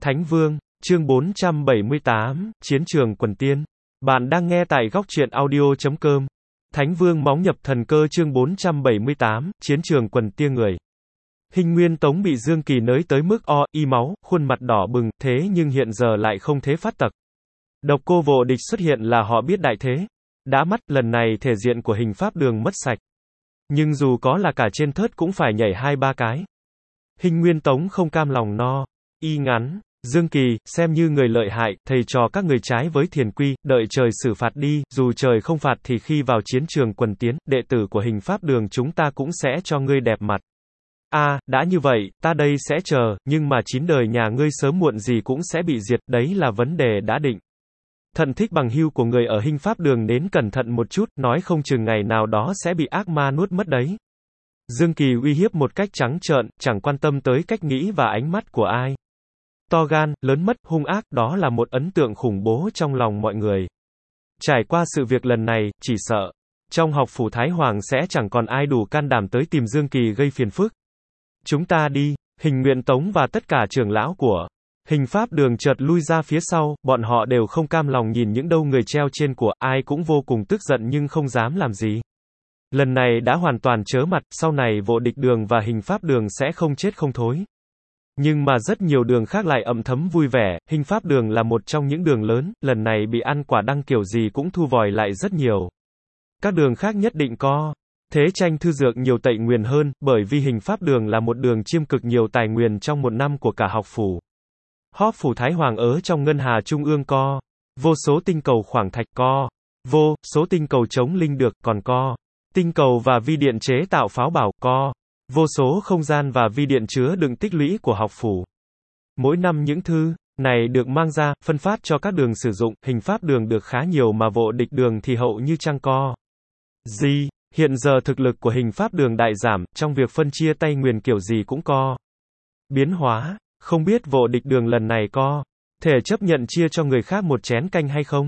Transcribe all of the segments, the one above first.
Thánh Vương, chương 478, Chiến trường quần tiên. Bạn đang nghe tại góc truyện audio.com. Thánh Vương móng nhập thần cơ chương 478, Chiến trường quần tiên người. Hình Nguyên Tống bị Dương Kỳ nới tới mức y máu, khuôn mặt đỏ bừng, thế nhưng hiện giờ lại không thế phát tặc. Độc Cô Vô Địch xuất hiện là họ biết đại thế. Đã mắt, lần này thể diện của hình pháp đường mất sạch. Nhưng dù có là cả trên thớt cũng phải nhảy 2-3 cái. Hình Nguyên Tống không cam lòng y ngắn. Dương Kỳ, xem như người lợi hại, thầy trò các người trái với thiền quy, đợi trời xử phạt đi, dù trời không phạt thì khi vào chiến trường quần tiến, đệ tử của hình pháp đường chúng ta cũng sẽ cho ngươi đẹp mặt. Đã như vậy, ta đây sẽ chờ, nhưng mà 9 đời nhà ngươi sớm muộn gì cũng sẽ bị diệt, đấy là vấn đề đã định. Thận thích bằng hữu của người ở hình pháp đường đến cẩn thận một chút, nói không chừng ngày nào đó sẽ bị ác ma nuốt mất đấy. Dương Kỳ uy hiếp một cách trắng trợn, chẳng quan tâm tới cách nghĩ và ánh mắt của ai. To gan, lớn mất, hung ác, đó là một ấn tượng khủng bố trong lòng mọi người. Trải qua sự việc lần này, chỉ sợ, trong học phủ Thái Hoàng sẽ chẳng còn ai đủ can đảm tới tìm Dương Kỳ gây phiền phức. Chúng ta đi, Hình Nguyên Tống và tất cả trưởng lão của hình pháp đường chợt lui ra phía sau, bọn họ đều không cam lòng nhìn những đâu người treo trên của, ai cũng vô cùng tức giận nhưng không dám làm gì. Lần này đã hoàn toàn chớ mặt, sau này Vô Địch đường và hình pháp đường sẽ không chết không thối. Nhưng mà rất nhiều đường khác lại ậm thấm vui vẻ, hình pháp đường là một trong những đường lớn, lần này bị ăn quả đắng kiểu gì cũng thu vòi lại rất nhiều. Các đường khác nhất định có thế tranh thư dược nhiều tẩy nguyền hơn, bởi vì hình pháp đường là một đường chiêm cực nhiều tài nguyên trong một năm của cả học phủ. Hóp phủ Thái Hoàng ở trong ngân hà trung ương có vô số tinh cầu khoảng thạch có vô số tinh cầu chống linh được còn có tinh cầu và vi điện chế tạo pháo bảo có vô số không gian và vi điện chứa đựng tích lũy của học phủ. Mỗi năm những thư này được mang ra, phân phát cho các đường sử dụng, hình pháp đường được khá nhiều mà Vô Địch đường thì hậu như chẳng có gì. Hiện giờ thực lực của hình pháp đường đại giảm, trong việc phân chia tay nguyền kiểu gì cũng có biến hóa, không biết Vô Địch đường lần này có thể chấp nhận chia cho người khác một chén canh hay không?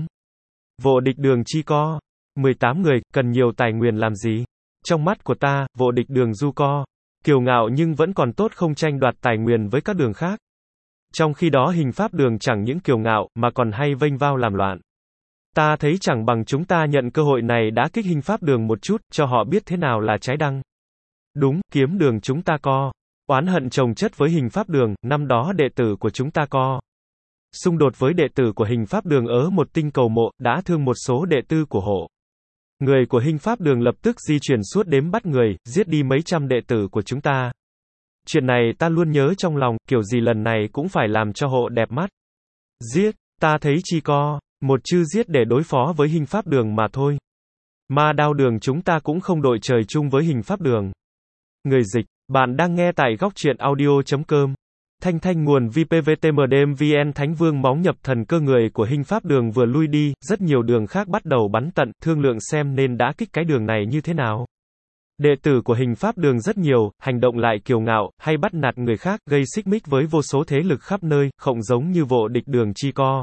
Vô Địch đường chi có 18 người, cần nhiều tài nguyên làm gì? Trong mắt của ta, Vô Địch đường dù có kiêu ngạo nhưng vẫn còn tốt không tranh đoạt tài nguyên với các đường khác. Trong khi đó hình pháp đường chẳng những kiêu ngạo, mà còn hay vênh vao làm loạn. Ta thấy chẳng bằng chúng ta nhận cơ hội này đã kích hình pháp đường một chút, cho họ biết thế nào là trái đắng. Đúng, kiếm đường chúng ta có oán hận chồng chất với hình pháp đường, năm đó đệ tử của chúng ta có xung đột với đệ tử của hình pháp đường ở một tinh cầu mộ, đã thương một số đệ tử của hộ. Người của hình pháp đường lập tức di chuyển suốt đếm bắt người, giết đi mấy trăm đệ tử của chúng ta. Chuyện này ta luôn nhớ trong lòng, kiểu gì lần này cũng phải làm cho hộ đẹp mắt. Giết, ta thấy chỉ có một chữ giết để đối phó với hình pháp đường mà thôi. Ma Đao đường chúng ta cũng không đội trời chung với hình pháp đường. Người dịch, bạn đang nghe tại góc truyện audio.com. Thanh nguồn VPVTMDMVN. Thánh Vương móng nhập thần cơ người của hình pháp đường vừa lui đi, rất nhiều đường khác bắt đầu bắn tận, thương lượng xem nên đã kích cái đường này như thế nào. Đệ tử của hình pháp đường rất nhiều, hành động lại kiêu ngạo, hay bắt nạt người khác, gây xích mích với vô số thế lực khắp nơi, không giống như Vô Địch đường chi có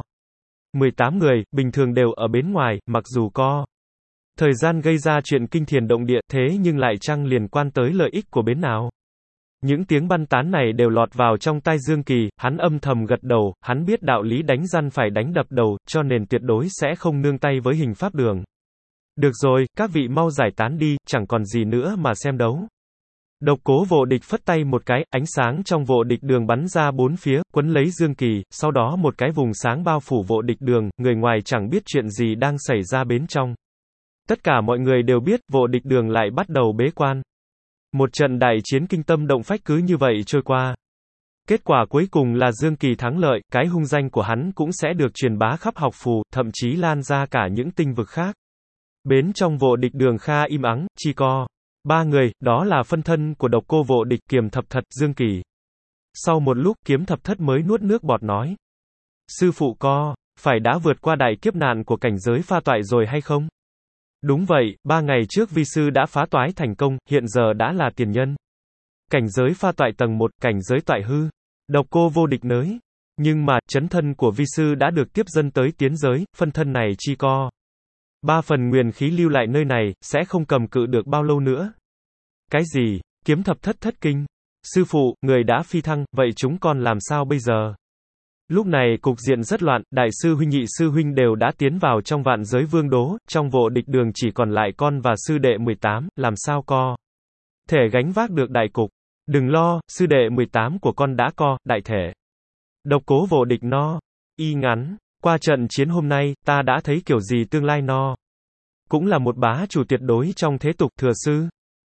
18 người, bình thường đều ở bên ngoài, mặc dù có thời gian gây ra chuyện kinh thiền động địa, thế nhưng lại chẳng liên quan tới lợi ích của bên nào. Những tiếng băn tán này đều lọt vào trong tai Dương Kỳ, hắn âm thầm gật đầu, hắn biết đạo lý đánh răn phải đánh đập đầu, cho nên tuyệt đối sẽ không nương tay với hình pháp đường. Được rồi, các vị mau giải tán đi, chẳng còn gì nữa mà xem đấu. Độc Cố Vô Địch phất tay một cái, ánh sáng trong Vô Địch đường bắn ra bốn phía, quấn lấy Dương Kỳ, sau đó một cái vùng sáng bao phủ Vô Địch đường, người ngoài chẳng biết chuyện gì đang xảy ra bên trong. Tất cả mọi người đều biết, Vô Địch đường lại bắt đầu bế quan. Một trận đại chiến kinh tâm động phách cứ như vậy trôi qua. Kết quả cuối cùng là Dương Kỳ thắng lợi, cái hung danh của hắn cũng sẽ được truyền bá khắp học phủ, thậm chí lan ra cả những tinh vực khác. Bên trong Vô Địch đường kha im ắng, chỉ có 3 người, đó là phân thân của Độc Cô Vô Địch, Kiềm Thập Thất, Dương Kỳ. Sau một lúc, Kiếm Thập Thất mới nuốt nước bọt nói: Sư phụ phải đã vượt qua đại kiếp nạn của cảnh giới pha toại rồi hay không? Đúng vậy, 3 ngày trước vi sư đã phá toái thành công, hiện giờ đã là tiền nhân. Cảnh giới pha toại tầng 1, cảnh giới toại hư. Độc Cô Vô Địch nới. Nhưng mà, chấn thân của vi sư đã được tiếp dân tới tiến giới, phân thân này chi có 3 phần nguyên khí lưu lại nơi này, sẽ không cầm cự được bao lâu nữa. Cái gì? Kiếm Thập Thất thất kinh. Sư phụ, người đã phi thăng, vậy chúng con làm sao bây giờ? Lúc này cục diện rất loạn, đại sư huynh nhị sư huynh đều đã tiến vào trong vạn giới vương đố, trong vô địch đường chỉ còn lại con và sư đệ 18, làm sao co thể gánh vác được đại cục. Đừng lo, sư đệ 18 của con đã co đại thể. Độc Cố vô địch no. Y ngắn, qua trận chiến hôm nay, ta đã thấy kiểu gì tương lai no. Cũng là một bá chủ tuyệt đối trong thế tục, thừa sư.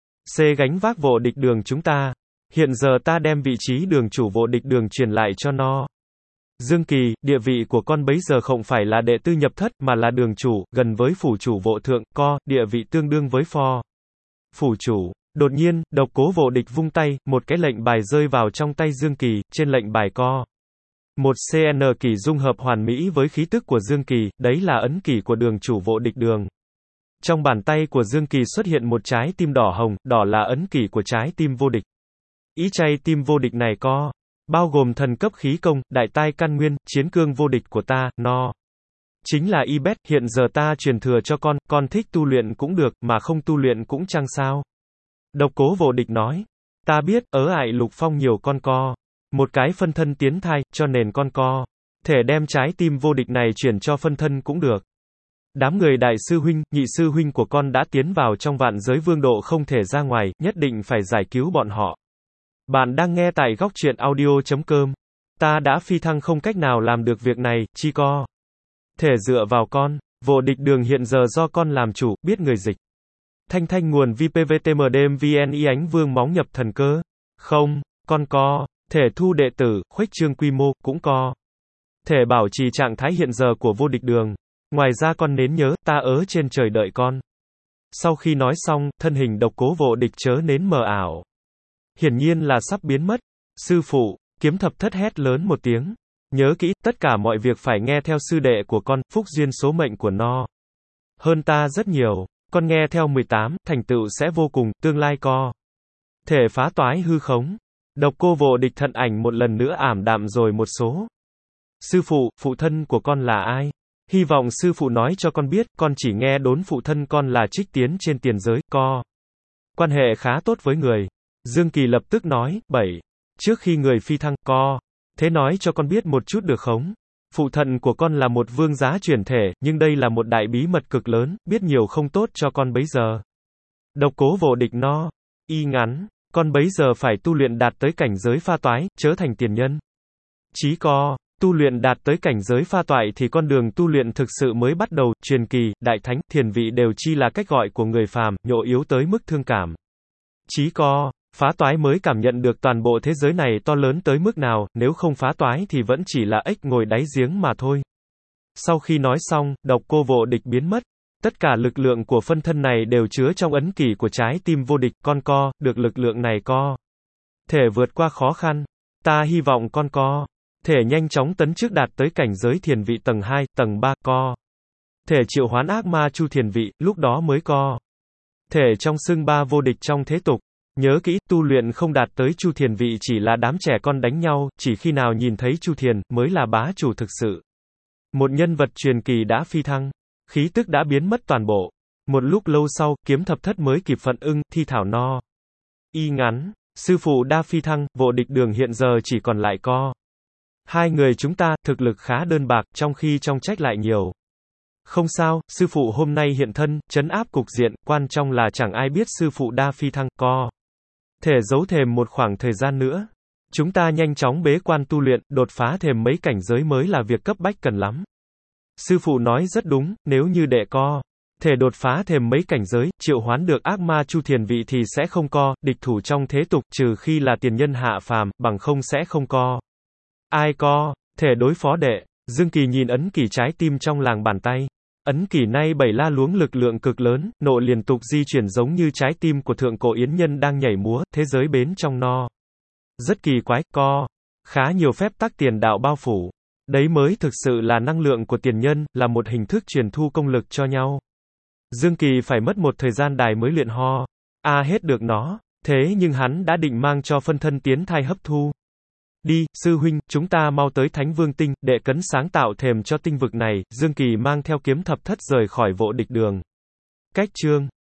C gánh vác vô địch đường chúng ta. Hiện giờ ta đem vị trí đường chủ vô địch đường truyền lại cho no. Dương Kỳ, địa vị của con bấy giờ không phải là đệ tư nhập thất, mà là đường chủ, gần với phủ chủ vô thượng, địa vị tương đương với phò phủ chủ. Đột nhiên, Độc Cố vô địch vung tay, một cái lệnh bài rơi vào trong tay Dương Kỳ, trên lệnh bài co một CN kỳ dung hợp hoàn mỹ với khí tức của Dương Kỳ, đấy là ấn kỷ của đường chủ vô địch đường. Trong bàn tay của Dương Kỳ xuất hiện một trái tim đỏ hồng, đỏ là ấn kỷ của trái tim vô địch. Ý trái tim vô địch này có bao gồm thần cấp khí công, đại tai căn nguyên, chiến cương vô địch của ta, no. Chính là Ibet, hiện giờ ta truyền thừa cho con thích tu luyện cũng được, mà không tu luyện cũng chẳng sao. Độc Cố vô địch nói, ta biết, ải Lục Phong nhiều con co một cái phân thân tiến thai, cho nên con co thể đem trái tim vô địch này chuyển cho phân thân cũng được. Đám người đại sư huynh, nhị sư huynh của con đã tiến vào trong vạn giới vương độ không thể ra ngoài, nhất định phải giải cứu bọn họ. Bạn đang nghe tại góc truyện audio.com. Ta đã phi thăng không cách nào làm được việc này, chi co thể dựa vào con. Vô địch đường hiện giờ do con làm chủ, biết người dịch. Thanh nguồn VPVTMDM VNI ánh vương móng nhập thần cơ. Không, con co thể thu đệ tử, khuếch trương quy mô, cũng co thể bảo trì trạng thái hiện giờ của vô địch đường. Ngoài ra con nên nhớ, ta ở trên trời đợi con. Sau khi nói xong, thân hình Độc Cố vô địch chớ nến mờ ảo. Hiển nhiên là sắp biến mất. Sư phụ, Kiếm Thập Thất hét lớn một tiếng. Nhớ kỹ, tất cả mọi việc phải nghe theo sư đệ của con, phúc duyên số mệnh của no. Hơn ta rất nhiều, con nghe theo 18, thành tựu sẽ vô cùng, tương lai co thể phá toái hư khống. Độc Cô vô địch thân ảnh một lần nữa ảm đạm rồi một số. Sư phụ, phụ thân của con là ai? Hy vọng sư phụ nói cho con biết, con chỉ nghe đồn phụ thân con là Trích Tiến trên tiền giới, co quan hệ khá tốt với người. Dương Kỳ lập tức nói, 7. Trước khi người phi thăng, co thế nói cho con biết một chút được không? Phụ thân của con là một vương giá chuyển thể, nhưng đây là một đại bí mật cực lớn, biết nhiều không tốt cho con bấy giờ. Độc Cố vô địch no. Y ngắn, con bấy giờ phải tu luyện đạt tới cảnh giới pha toái, chớ thành tiền nhân. Chí co tu luyện đạt tới cảnh giới pha toại thì con đường tu luyện thực sự mới bắt đầu, truyền kỳ, đại thánh, thiền vị đều chi là cách gọi của người phàm, nhộ yếu tới mức thương cảm. Chí co phá toái mới cảm nhận được toàn bộ thế giới này to lớn tới mức nào, nếu không phá toái thì vẫn chỉ là ếch ngồi đáy giếng mà thôi. Sau khi nói xong, Độc Cô vô địch biến mất. Tất cả lực lượng của phân thân này đều chứa trong ấn kỷ của trái tim vô địch, con co được lực lượng này co thể vượt qua khó khăn. Ta hy vọng con co thể nhanh chóng tấn trước đạt tới cảnh giới thiền vị tầng 2, tầng 3, co thể triệu hoán ác ma chu thiền vị, lúc đó mới co thể trong xưng ba vô địch trong thế tục. Nhớ kỹ, tu luyện không đạt tới chu thiền vị chỉ là đám trẻ con đánh nhau, chỉ khi nào nhìn thấy chu thiền, mới là bá chủ thực sự. Một nhân vật truyền kỳ đã phi thăng, khí tức đã biến mất toàn bộ. Một lúc lâu sau, Kiếm Thập Thất mới kịp phản ứng, thi thảo no. Y ngắn, sư phụ đa phi thăng, vô địch đường hiện giờ chỉ còn lại co hai người chúng ta, thực lực khá đơn bạc, trong khi trong trách lại nhiều. Không sao, sư phụ hôm nay hiện thân, trấn áp cục diện, quan trọng là chẳng ai biết sư phụ đa phi thăng, co thể giấu thềm một khoảng thời gian nữa. Chúng ta nhanh chóng bế quan tu luyện, đột phá thềm mấy cảnh giới mới là việc cấp bách cần lắm. Sư phụ nói rất đúng, nếu như đệ co thể đột phá thềm mấy cảnh giới, triệu hoán được ác ma chu thiền vị thì sẽ không co địch thủ trong thế tục, trừ khi là tiền nhân hạ phàm, bằng không sẽ không co ai co thể đối phó đệ. Dương Kỳ nhìn ấn kỷ trái tim trong làng bàn tay. Ấn kỷ nay 7 la luống lực lượng cực lớn, nộ liên tục di chuyển giống như trái tim của thượng cổ yến nhân đang nhảy múa, thế giới bến trong no. Rất kỳ quái, co khá nhiều phép tắc tiền đạo bao phủ. Đấy mới thực sự là năng lượng của tiền nhân, là một hình thức truyền thu công lực cho nhau. Dương Kỳ phải mất một thời gian dài mới luyện hết được nó, thế nhưng hắn đã định mang cho phân thân tiến thai hấp thu. Đi, sư huynh, chúng ta mau tới Thánh Vương Tinh, đệ cấn sáng tạo thềm cho tinh vực này. Dương Kỳ mang theo Kiếm Thập Thất rời khỏi vô địch đường. Cách chương